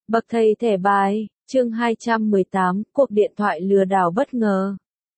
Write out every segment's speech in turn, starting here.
Bậc thầy thẻ bài, chương 218, cuộc điện thoại lừa đảo bất ngờ.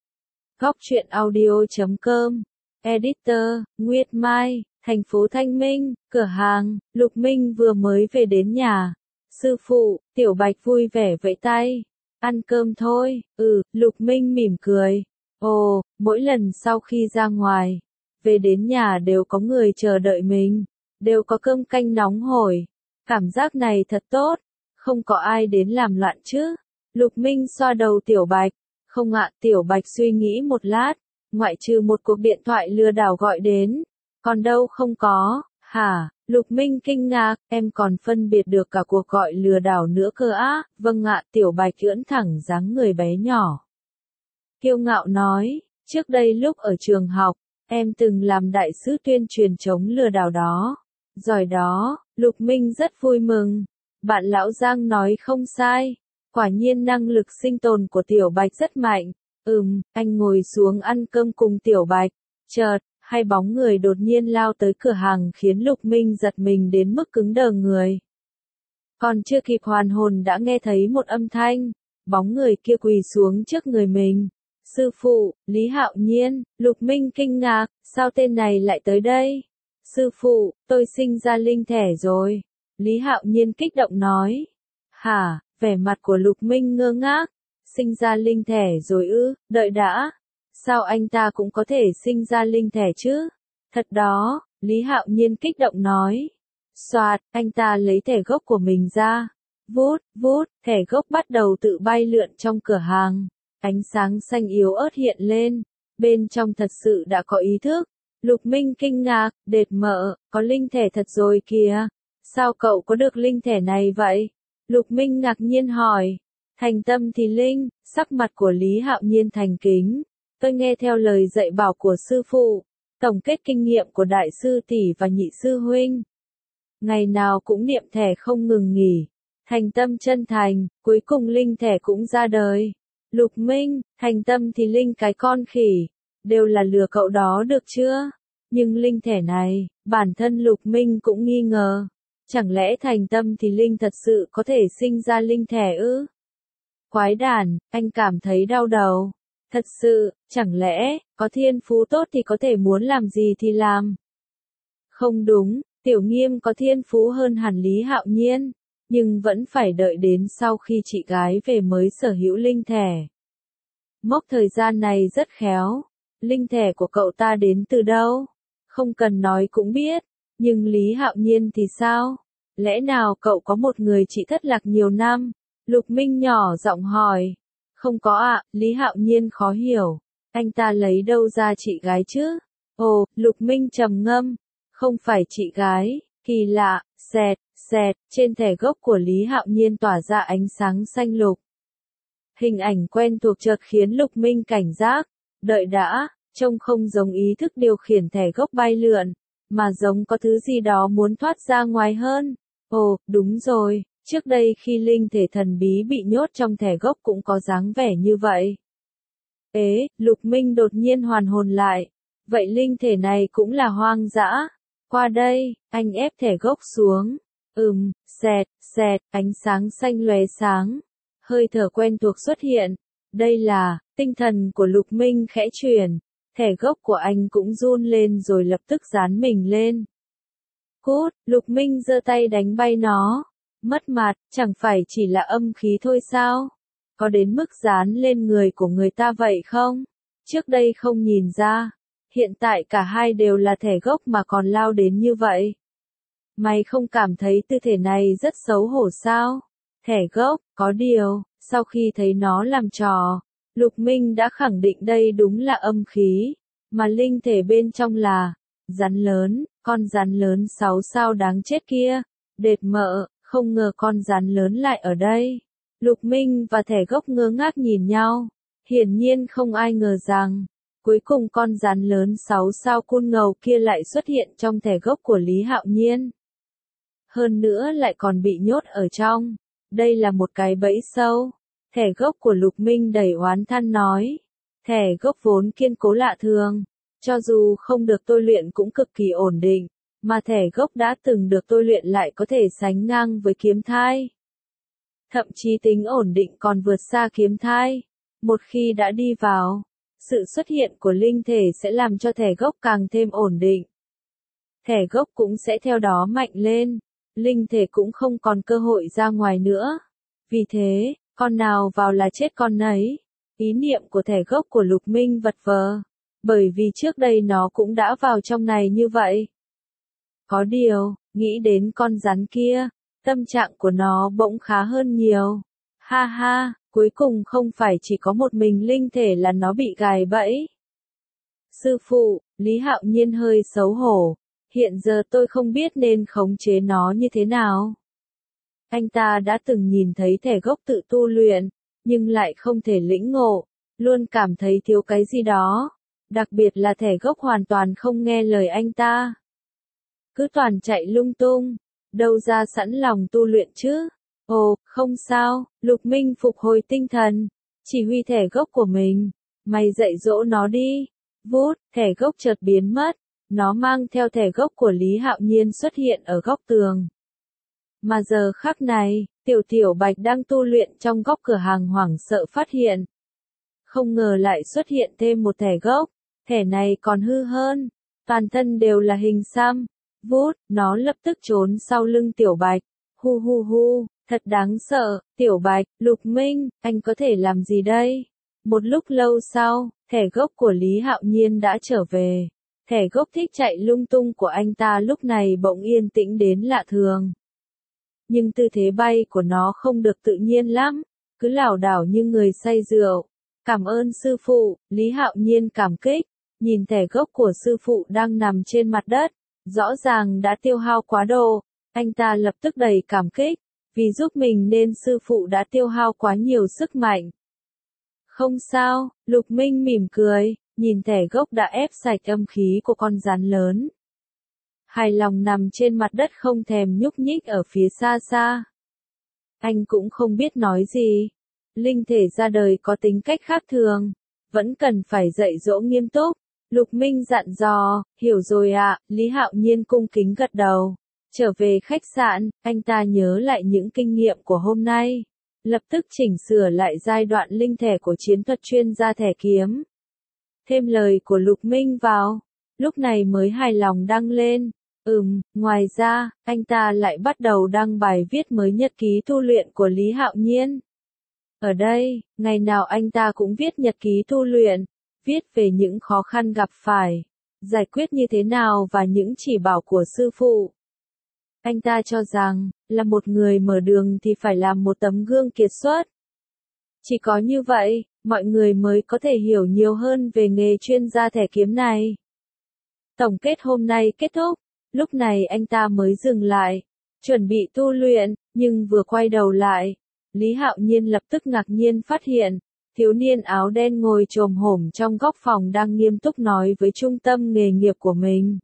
Góc truyện audio.com, Editor, Nguyệt Mai, thành phố Thanh Minh, cửa hàng, Lục Minh vừa mới về đến nhà. Sư phụ, Tiểu Bạch vui vẻ vẫy tay. Ăn cơm thôi, Lục Minh mỉm cười. Ồ, mỗi lần sau khi ra ngoài, về đến nhà đều có người chờ đợi mình, đều có cơm canh nóng hổi. Cảm giác này thật tốt, không có ai đến làm loạn chứ. Lục Minh xoa đầu Tiểu Bạch. Không ạ, Tiểu Bạch suy nghĩ một lát, ngoại trừ một cuộc điện thoại lừa đảo gọi đến. Còn đâu không có, hả? Lục Minh kinh ngạc, em còn phân biệt được cả cuộc gọi lừa đảo nữa cơ á? Vâng ạ, Tiểu Bạch ưỡn thẳng dáng người bé nhỏ. Kiêu ngạo nói, trước đây lúc ở trường học, em từng làm đại sứ tuyên truyền chống lừa đảo đó. Giỏi đó, Lục Minh rất vui mừng. Bạn lão Giang nói không sai. Quả nhiên năng lực sinh tồn của Tiểu Bạch rất mạnh. Anh ngồi xuống ăn cơm cùng Tiểu Bạch. Chợt, hai bóng người đột nhiên lao tới cửa hàng khiến Lục Minh giật mình đến mức cứng đờ người. Còn chưa kịp hoàn hồn đã nghe thấy một âm thanh. Bóng người kia quỳ xuống trước người mình. Sư phụ, Lý Hạo Nhiên. Lục Minh kinh ngạc, sao tên này lại tới đây? Sư phụ, tôi sinh ra linh thể rồi. Lý Hạo Nhiên kích động nói. Hả, vẻ mặt của Lục Minh ngơ ngác. Sinh ra linh thể rồi ư, đợi đã. Sao anh ta cũng có thể sinh ra linh thể chứ? Thật đó, Lý Hạo Nhiên kích động nói. Soạt, anh ta lấy thẻ gốc của mình ra. Vút, vút, thẻ gốc bắt đầu tự bay lượn trong cửa hàng. Ánh sáng xanh yếu ớt hiện lên. Bên trong thật sự đã có ý thức. Lục Minh kinh ngạc, đệt mợ, có linh thể thật rồi kìa. Sao cậu có được linh thể này vậy? Lục Minh ngạc nhiên hỏi. Thành tâm thì linh, sắc mặt của Lý Hạo Nhiên thành kính. Tôi nghe theo lời dạy bảo của sư phụ, tổng kết kinh nghiệm của đại sư tỷ và nhị sư huynh. Ngày nào cũng niệm thẻ không ngừng nghỉ. Thành tâm chân thành, cuối cùng linh thể cũng ra đời. Lục Minh, thành tâm thì linh cái con khỉ. Đều là lừa cậu đó được chưa? Nhưng linh thể này, bản thân Lục Minh cũng nghi ngờ. Chẳng lẽ thành tâm thì linh thật sự có thể sinh ra linh thể ư? Quái đản, anh cảm thấy đau đầu. Thật sự, chẳng lẽ, có thiên phú tốt thì có thể muốn làm gì thì làm? Không đúng, Tiểu Nghiêm có thiên phú hơn hẳn Lý Hạo Nhiên, nhưng vẫn phải đợi đến sau khi chị gái về mới sở hữu linh thể. Mốc thời gian này rất khéo. Linh thể của cậu ta đến từ đâu? Không cần nói cũng biết. Nhưng Lý Hạo Nhiên thì sao? Lẽ nào cậu có một người chị thất lạc nhiều năm? Lục Minh nhỏ giọng hỏi. Không có ạ, Lý Hạo Nhiên khó hiểu. Anh ta lấy đâu ra chị gái chứ? Ồ, Lục Minh trầm ngâm. Không phải chị gái, kỳ lạ, xẹt, xẹt, trên thẻ gốc của Lý Hạo Nhiên tỏa ra ánh sáng xanh lục. Hình ảnh quen thuộc chợt khiến Lục Minh cảnh giác. Đợi đã, trông không giống ý thức điều khiển thẻ gốc bay lượn, mà giống có thứ gì đó muốn thoát ra ngoài hơn. Ồ, đúng rồi, trước đây khi linh thể thần bí bị nhốt trong thẻ gốc cũng có dáng vẻ như vậy. Ế, Lục Minh đột nhiên hoàn hồn lại. Vậy linh thể này cũng là hoang dã. Qua đây, anh ép thẻ gốc xuống. Xẹt, xẹt, ánh sáng xanh lóe sáng. Hơi thở quen thuộc xuất hiện. Đây là, tinh thần của Lục Minh khẽ chuyển. Thẻ gốc của anh cũng run lên rồi lập tức dán mình lên. Cút, Lục Minh giơ tay đánh bay nó. Mất mặt, chẳng phải chỉ là âm khí thôi sao? Có đến mức dán lên người của người ta vậy không? Trước đây không nhìn ra. Hiện tại cả hai đều là thẻ gốc mà còn lao đến như vậy. Mày không cảm thấy tư thể này rất xấu hổ sao? Thẻ gốc, có điều, sau khi thấy nó làm trò, Lục Minh đã khẳng định đây đúng là âm khí, mà linh thể bên trong là rắn lớn, con rắn lớn 6 sao đáng chết kia. Đệt mợ, không ngờ con rắn lớn lại ở đây. Lục Minh và thẻ gốc ngơ ngác nhìn nhau. Hiển nhiên không ai ngờ rằng, cuối cùng con rắn lớn 6 sao côn ngầu kia lại xuất hiện trong thẻ gốc của Lý Hạo Nhiên. Hơn nữa lại còn bị nhốt ở trong. Đây là một cái bẫy sâu. Thẻ gốc của Lục Minh đầy oán than nói. Thẻ gốc vốn kiên cố lạ thường. Cho dù không được tôi luyện cũng cực kỳ ổn định. Mà thẻ gốc đã từng được tôi luyện lại có thể sánh ngang với kiếm thai. thậm chí tính ổn định còn vượt xa kiếm thai. Một khi đã đi vào, sự xuất hiện của linh thể sẽ làm cho thẻ gốc càng thêm ổn định. Thẻ gốc cũng sẽ theo đó mạnh lên, linh thể cũng không còn cơ hội ra ngoài nữa. Vì thế, con nào vào là chết con nấy. Ý niệm của thẻ gốc của Lục Minh vật vờ, bởi vì trước đây nó cũng đã vào trong này như vậy. Có điều, nghĩ đến con rắn kia, tâm trạng của nó bỗng khá hơn nhiều. Ha ha, cuối cùng không phải chỉ có một mình linh thể là nó bị gài bẫy. Sư phụ, Lý Hạo Nhiên hơi xấu hổ, hiện giờ tôi không biết nên khống chế nó như thế nào. Anh ta đã từng nhìn thấy thẻ gốc tự tu luyện, nhưng lại không thể lĩnh ngộ, luôn cảm thấy thiếu cái gì đó, đặc biệt là thẻ gốc hoàn toàn không nghe lời anh ta. Cứ toàn chạy lung tung, đâu ra sẵn lòng tu luyện chứ. Ồ, không sao, Lục Minh phục hồi tinh thần, chỉ huy thẻ gốc của mình, mày dạy dỗ nó đi. Vút, thẻ gốc chợt biến mất, nó mang theo thẻ gốc của Lý Hạo Nhiên xuất hiện ở góc tường. Mà giờ khắc này, Tiểu Bạch đang tu luyện trong góc cửa hàng hoảng sợ phát hiện. Không ngờ lại xuất hiện thêm một thẻ gốc, thẻ này còn hư hơn, toàn thân đều là hình xăm. Vút, nó lập tức trốn sau lưng Tiểu Bạch. Hu hu hu, thật đáng sợ, Tiểu Bạch, Lục Minh, anh có thể làm gì đây? Một lúc lâu sau, thẻ gốc của Lý Hạo Nhiên đã trở về. Thẻ gốc thích chạy lung tung của anh ta lúc này bỗng yên tĩnh đến lạ thường. Nhưng tư thế bay của nó không được tự nhiên lắm, cứ lảo đảo như người say rượu. Cảm ơn sư phụ, Lý Hạo Nhiên cảm kích, nhìn thẻ gốc của sư phụ đang nằm trên mặt đất, rõ ràng đã tiêu hao quá độ. Anh ta lập tức đầy cảm kích, vì giúp mình nên sư phụ đã tiêu hao quá nhiều sức mạnh. Không sao, Lục Minh mỉm cười, nhìn thẻ gốc đã ép sạch âm khí của con rắn lớn. Hài lòng nằm trên mặt đất không thèm nhúc nhích ở phía xa xa. Anh cũng không biết nói gì. Linh thể ra đời có tính cách khác thường, vẫn cần phải dạy dỗ nghiêm túc. Lục Minh dặn dò, hiểu rồi ạ, Lý Hạo Nhiên cung kính gật đầu. Trở về khách sạn, anh ta nhớ lại những kinh nghiệm của hôm nay. Lập tức chỉnh sửa lại giai đoạn linh thể của chiến thuật chuyên gia thẻ kiếm. Thêm lời của Lục Minh vào, lúc này mới hài lòng đăng lên. Ngoài ra, anh ta lại bắt đầu đăng bài viết mới nhật ký tu luyện của Lý Hạo Nhiên. Ở đây, ngày nào anh ta cũng viết nhật ký tu luyện, viết về những khó khăn gặp phải, giải quyết như thế nào và những chỉ bảo của sư phụ. Anh ta cho rằng, là một người mở đường thì phải làm một tấm gương kiệt xuất. Chỉ có như vậy, mọi người mới có thể hiểu nhiều hơn về nghề chuyên gia thẻ kiếm này. Tổng kết hôm nay kết thúc, lúc này anh ta mới dừng lại, chuẩn bị tu luyện, nhưng vừa quay đầu lại, Lý Hạo Nhiên lập tức ngạc nhiên phát hiện, thiếu niên áo đen ngồi chồm hổm trong góc phòng đang nghiêm túc nói với trung tâm nghề nghiệp của mình.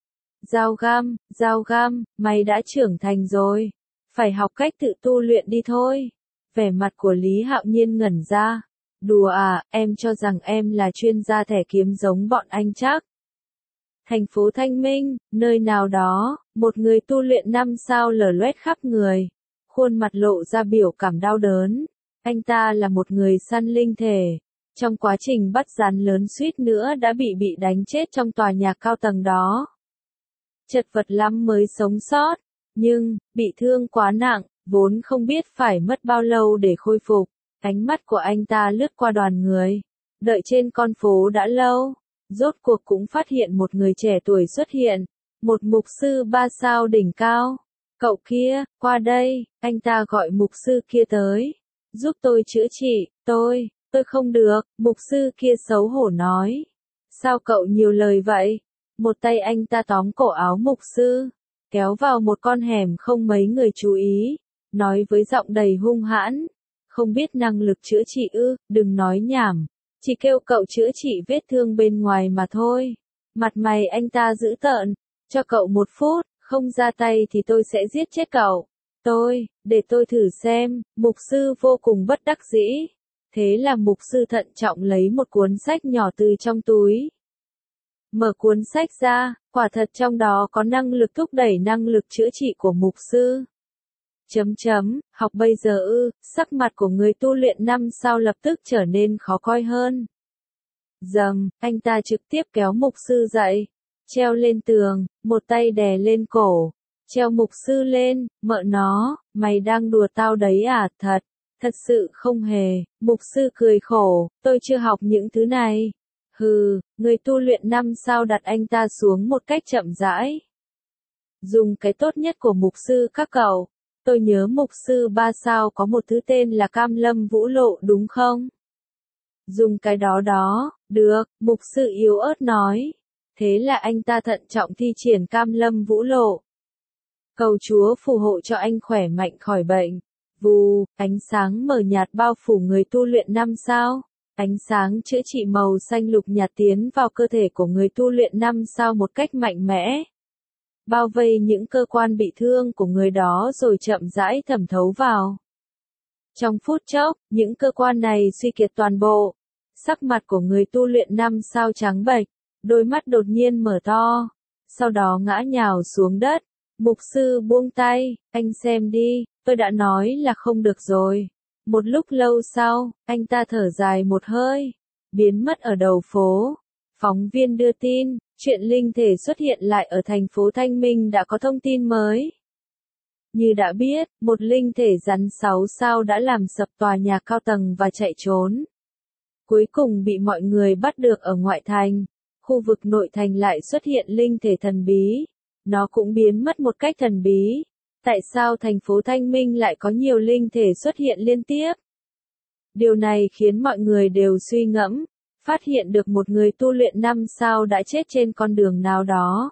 Giao gam, mày đã trưởng thành rồi, phải học cách tự tu luyện đi thôi. Vẻ mặt của Lý Hạo Nhiên ngẩn ra. Đùa à, em cho rằng em là chuyên gia thẻ kiếm giống bọn anh chắc. Thành phố Thanh Minh, nơi nào đó, một người tu luyện 5 sao lở loét khắp người. Khuôn mặt lộ ra biểu cảm đau đớn. Anh ta là một người săn linh thể. Trong quá trình bắt rắn lớn suýt nữa đã bị đánh chết trong tòa nhà cao tầng đó. Chật vật lắm mới sống sót. Nhưng, bị thương quá nặng, vốn không biết phải mất bao lâu để khôi phục. Ánh mắt của anh ta lướt qua đoàn người. Đợi trên con phố đã lâu. Rốt cuộc cũng phát hiện một người trẻ tuổi xuất hiện. Một mục sư 3 sao đỉnh cao. Cậu kia, qua đây, anh ta gọi mục sư kia tới. Giúp tôi chữa trị, tôi không được, mục sư kia xấu hổ nói. Sao cậu nhiều lời vậy? Một tay anh ta tóm cổ áo mục sư, kéo vào một con hẻm không mấy người chú ý, nói với giọng đầy hung hãn. Không biết năng lực chữa trị ư, đừng nói nhảm, chỉ kêu cậu chữa trị vết thương bên ngoài mà thôi. Mặt mày anh ta dữ tợn, cho cậu 1 phút, không ra tay thì tôi sẽ giết chết cậu. Để tôi thử xem, mục sư vô cùng bất đắc dĩ. Thế là mục sư thận trọng lấy một cuốn sách nhỏ từ trong túi. Mở cuốn sách ra, quả thật trong đó có năng lực thúc đẩy năng lực chữa trị của mục sư. Học bây giờ ư, sắc mặt của người tu luyện năm sao lập tức trở nên khó coi hơn. Anh ta trực tiếp kéo mục sư dậy, treo lên tường, một tay đè lên cổ, treo mục sư lên, mợ nó, mày đang đùa tao đấy à, thật sự không hề, mục sư cười khổ, tôi chưa học những thứ này. Hừ, người tu luyện năm sao đặt anh ta xuống một cách chậm rãi. Dùng cái tốt nhất của mục sư các cậu. Tôi nhớ mục sư 3 sao có một thứ tên là Cam Lâm Vũ Lộ đúng không? Dùng cái đó, được, mục sư yếu ớt nói. Thế là anh ta thận trọng thi triển Cam Lâm Vũ Lộ. Cầu Chúa phù hộ cho anh khỏe mạnh khỏi bệnh. Vù, ánh sáng mờ nhạt bao phủ người tu luyện năm sao. Ánh sáng chữa trị màu xanh lục nhạt tiến vào cơ thể của người tu luyện năm sao một cách mạnh mẽ. Bao vây những cơ quan bị thương của người đó rồi chậm rãi thẩm thấu vào. Trong phút chốc, những cơ quan này suy kiệt toàn bộ. Sắc mặt của người tu luyện năm sao trắng bệch, đôi mắt đột nhiên mở to, sau đó ngã nhào xuống đất. Mục sư buông tay, anh xem đi, tôi đã nói là không được rồi. Một lúc lâu sau, anh ta thở dài một hơi, biến mất ở đầu phố. Phóng viên đưa tin, chuyện linh thể xuất hiện lại ở thành phố Thanh Minh đã có thông tin mới. Như đã biết, một linh thể rắn 6 sao đã làm sập tòa nhà cao tầng và chạy trốn. Cuối cùng bị mọi người bắt được ở ngoại thành. Khu vực nội thành lại xuất hiện linh thể thần bí. Nó cũng biến mất một cách thần bí. Tại sao thành phố Thanh Minh lại có nhiều linh thể xuất hiện liên tiếp? Điều này khiến mọi người đều suy ngẫm. Phát hiện được một người tu luyện 5 sao đã chết trên con đường nào đó.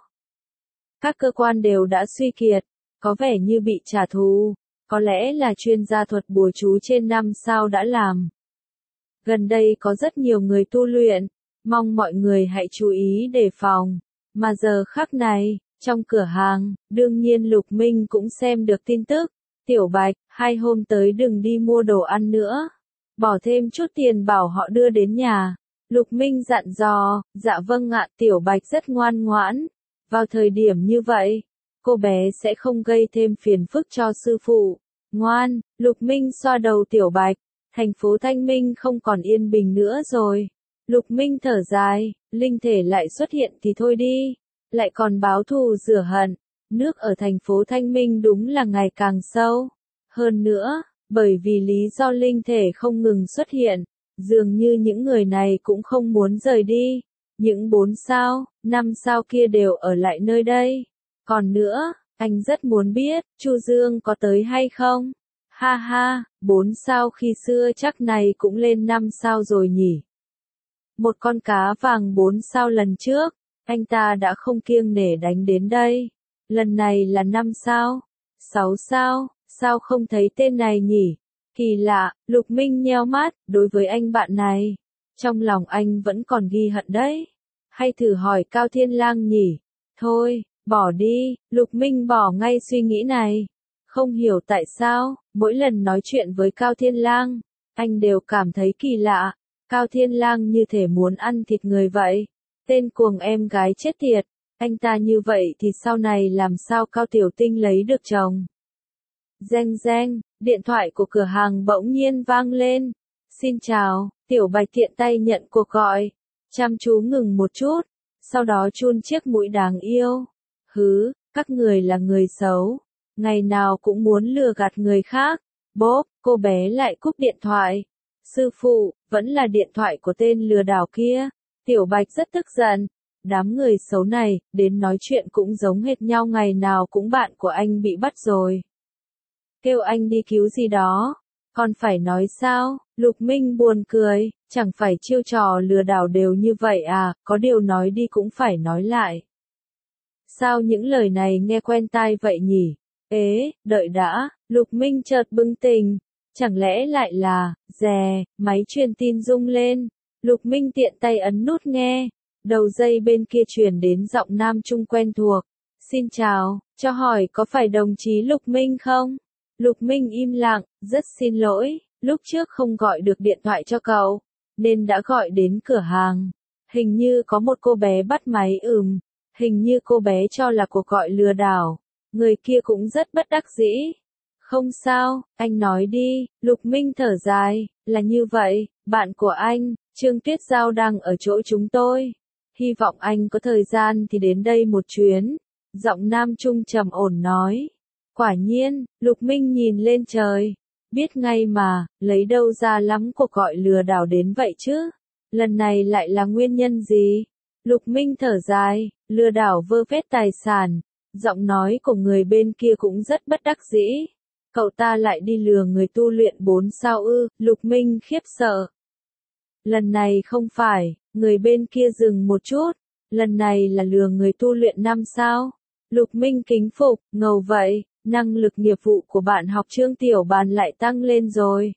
Các cơ quan đều đã suy kiệt, có vẻ như bị trả thù, có lẽ là chuyên gia thuật bùa chú trên 5 sao đã làm. Gần đây có rất nhiều người tu luyện, mong mọi người hãy chú ý đề phòng. Mà giờ khắc này, trong cửa hàng, đương nhiên Lục Minh cũng xem được tin tức. Tiểu Bạch, 2 hôm tới đừng đi mua đồ ăn nữa. Bỏ thêm chút tiền bảo họ đưa đến nhà. Lục Minh dặn dò, dạ vâng ạ, Tiểu Bạch rất ngoan ngoãn. Vào thời điểm như vậy, cô bé sẽ không gây thêm phiền phức cho sư phụ. Ngoan, Lục Minh xoa đầu Tiểu Bạch. Thành phố Thanh Minh không còn yên bình nữa rồi. Lục Minh thở dài, linh thể lại xuất hiện thì thôi đi. Lại còn báo thù rửa hận. Nước ở thành phố Thanh Minh đúng là ngày càng sâu. Hơn nữa, bởi vì lý do linh thể không ngừng xuất hiện, dường như những người này cũng không muốn rời đi. Những 4 sao, 5 sao kia đều ở lại nơi đây. Còn nữa, anh rất muốn biết, Chu Dương có tới hay không? Ha ha, 4 sao khi xưa chắc này cũng lên 5 sao rồi nhỉ. Một con cá vàng 4 sao lần trước, anh ta đã không kiêng nể đánh đến đây. Lần này là 5 sao, 6 sao, sao không thấy tên này nhỉ? Kỳ lạ, Lục Minh nheo mắt, đối với anh bạn này. Trong lòng anh vẫn còn ghi hận đấy. Hay thử hỏi Cao Thiên Lang nhỉ? Thôi, bỏ đi, Lục Minh bỏ ngay suy nghĩ này. Không hiểu tại sao, mỗi lần nói chuyện với Cao Thiên Lang, anh đều cảm thấy kỳ lạ. Cao Thiên Lang như thể muốn ăn thịt người vậy. Tên cuồng em gái chết tiệt. Anh ta như vậy thì sau này làm sao Cao Tiểu Tinh lấy được chồng? Reng reng, điện thoại của cửa hàng bỗng nhiên vang lên. Xin chào, Tiểu Bạch tiện tay nhận cuộc gọi. Chăm chú ngừng một chút, sau đó chun chiếc mũi đáng yêu. Hứ, các người là người xấu. Ngày nào cũng muốn lừa gạt người khác. Bốp, cô bé lại cúp điện thoại. Sư phụ, vẫn là điện thoại của tên lừa đảo kia. Tiểu Bạch rất tức giận. Đám người xấu này, đến nói chuyện cũng giống hệt nhau, ngày nào cũng bạn của anh bị bắt rồi. Kêu anh đi cứu gì đó. Còn phải nói sao? Lục Minh buồn cười, chẳng phải chiêu trò lừa đảo đều như vậy à, có điều nói đi cũng phải nói lại. Sao những lời này nghe quen tai vậy nhỉ? Ế, đợi đã, Lục Minh chợt bừng tỉnh. Chẳng lẽ lại là, máy truyền tin rung lên. Lục Minh tiện tay ấn nút nghe. Đầu dây bên kia truyền đến giọng nam trung quen thuộc. Xin chào, cho hỏi có phải đồng chí Lục Minh không? Lục Minh im lặng, rất xin lỗi, lúc trước không gọi được điện thoại cho cậu, nên đã gọi đến cửa hàng. Hình như có một cô bé bắt máy hình như cô bé cho là cuộc gọi lừa đảo. Người kia cũng rất bất đắc dĩ. Không sao, anh nói đi, Lục Minh thở dài, là như vậy, bạn của anh, Trương Tuyết Giao đang ở chỗ chúng tôi. Hy vọng anh có thời gian thì đến đây một chuyến. Giọng nam trung trầm ổn nói. Quả nhiên, Lục Minh nhìn lên trời. Biết ngay mà, lấy đâu ra lắm cuộc gọi lừa đảo đến vậy chứ? Lần này lại là nguyên nhân gì? Lục Minh thở dài, lừa đảo vơ vét tài sản. Giọng nói của người bên kia cũng rất bất đắc dĩ. Cậu ta lại đi lừa người tu luyện 4 sao ư? Lục Minh khiếp sợ. Lần này không phải, người bên kia dừng một chút. Lần này là lừa người tu luyện 5 sao. Lục Minh kính phục, ngầu vậy, năng lực nghiệp vụ của bạn học Trương Tiểu Bàn lại tăng lên rồi.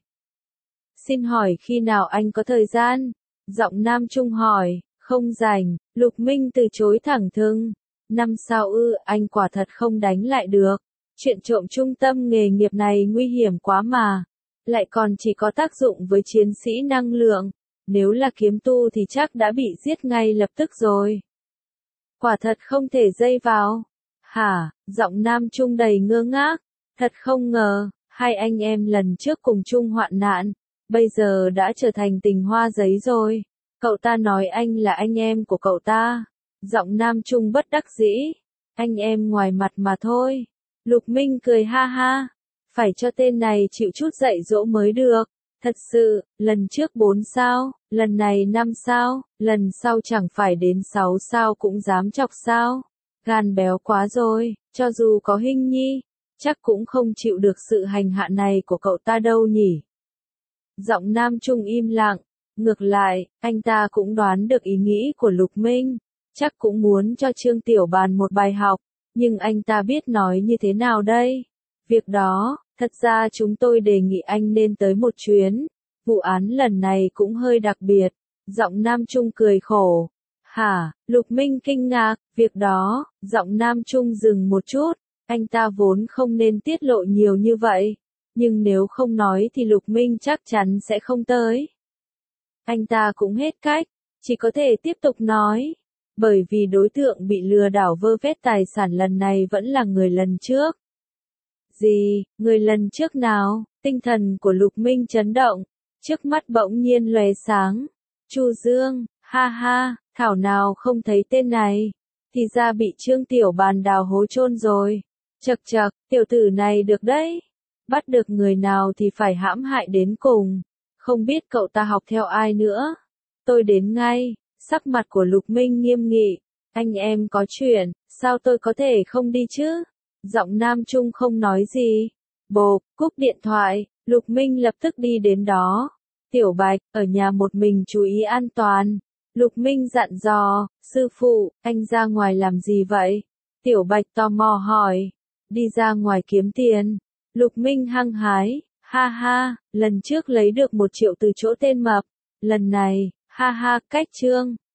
Xin hỏi khi nào anh có thời gian? Giọng nam trung hỏi, không rảnh, Lục Minh từ chối thẳng thừng. 5 sao ư, anh quả thật không đánh lại được. Chuyện trộm trung tâm nghề nghiệp này nguy hiểm quá mà. Lại còn chỉ có tác dụng với chiến sĩ năng lượng. Nếu là kiếm tu thì chắc đã bị giết ngay lập tức rồi. Quả thật không thể dây vào. Hả, giọng nam trung đầy ngơ ngác. Thật không ngờ, hai anh em lần trước cùng chung hoạn nạn. Bây giờ đã trở thành tình hoa giấy rồi. Cậu ta nói anh là anh em của cậu ta. Giọng nam trung bất đắc dĩ. Anh em ngoài mặt mà thôi. Lục Minh cười ha ha. Phải cho tên này chịu chút dạy dỗ mới được. Thật sự, lần trước 4 sao, lần này 5 sao, lần sau chẳng phải đến 6 sao cũng dám chọc sao. Gan béo quá rồi, cho dù có Hinh Nhi, chắc cũng không chịu được sự hành hạ này của cậu ta đâu nhỉ. Giọng nam trung im lặng, ngược lại, anh ta cũng đoán được ý nghĩ của Lục Minh, chắc cũng muốn cho Trương Tiểu Bàn một bài học, nhưng anh ta biết nói như thế nào đây? Việc đó, thật ra chúng tôi đề nghị anh nên tới một chuyến, vụ án lần này cũng hơi đặc biệt, giọng nam trung cười khổ. Hả, Lục Minh kinh ngạc, việc đó, giọng nam trung dừng một chút, anh ta vốn không nên tiết lộ nhiều như vậy, nhưng nếu không nói thì Lục Minh chắc chắn sẽ không tới. Anh ta cũng hết cách, chỉ có thể tiếp tục nói, bởi vì đối tượng bị lừa đảo vơ vét tài sản lần này vẫn là người lần trước. Gì, người lần trước nào? Tinh thần của Lục Minh chấn động, trước mắt bỗng nhiên lóe sáng. Chu Dương, ha ha, thảo nào không thấy tên này, thì ra bị Trương Tiểu Bàn đào hố chôn rồi. Chậc chậc, tiểu tử này được đấy. Bắt được người nào thì phải hãm hại đến cùng. Không biết cậu ta học theo ai nữa. Tôi đến ngay, sắc mặt của Lục Minh nghiêm nghị. Anh em có chuyện, sao tôi có thể không đi chứ? Giọng nam trung không nói gì. Bộp, cúp điện thoại, Lục Minh lập tức đi đến đó. Tiểu Bạch, ở nhà một mình chú ý an toàn. Lục Minh dặn dò, sư phụ, anh ra ngoài làm gì vậy? Tiểu Bạch tò mò hỏi. Đi ra ngoài kiếm tiền. Lục Minh hăng hái, ha ha, lần trước lấy được 1 triệu từ chỗ tên mập. Lần này, ha ha, cách Trương